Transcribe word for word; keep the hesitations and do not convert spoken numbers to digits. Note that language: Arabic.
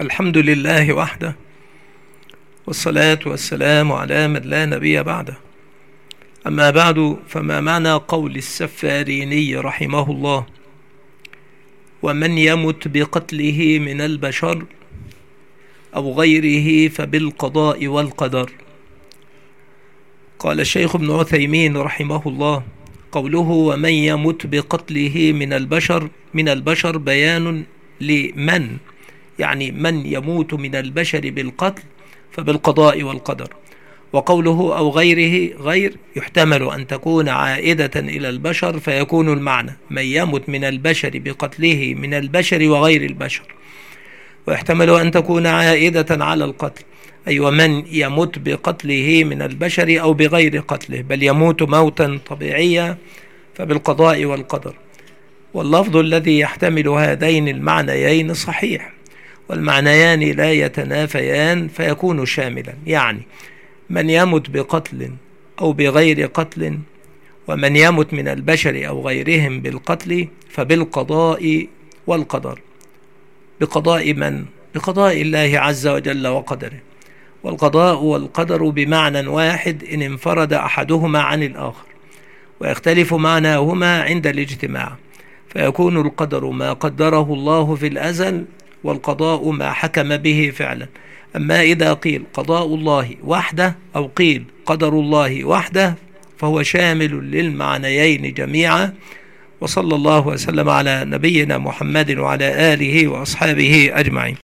الحمد لله وحده، والصلاة والسلام على من لا نبي بعده. أما بعد، فما معنى قول السفاريني رحمه الله: ومن يمت بقتله من البشر أو غيره فبالقضاء والقدر. قال الشيخ ابن عثيمين رحمه الله: قوله ومن يمت بقتله من البشر من البشر بيان لمن، يعني من يموت من البشر بالقتل فبالقضاء والقدر. وقوله أو غيره غير يحتمل أن تكون عائدة إلى البشر، فيكون المعنى من يمت من البشر بقتله من البشر وغير البشر، ويحتمل أن تكون عائدة على القتل، أي ومن يمت بقتله من البشر أو بغير قتله، بل يموت موتا طبيعيا فبالقضاء والقدر. واللفظ الذي يحتمل هذين المعنيين صحيح، والمعنيان لا يتنافيان فيكون شاملا، يعني من يمت بقتل أو بغير قتل، ومن يمت من البشر أو غيرهم بالقتل فبالقضاء والقدر. بقضاء من؟ بقضاء الله عز وجل وقدره. والقضاء والقدر بمعنى واحد إن انفرد أحدهما عن الآخر، ويختلف معناهما عند الاجتماع، فيكون القدر ما قدره الله في الأزل، والقضاء ما حكم به فعلا. أما إذا قيل قضاء الله وحده أو قيل قدر الله وحده فهو شامل للمعنيين جميعا. وصلى الله وسلم على نبينا محمد وعلى آله وأصحابه أجمعين.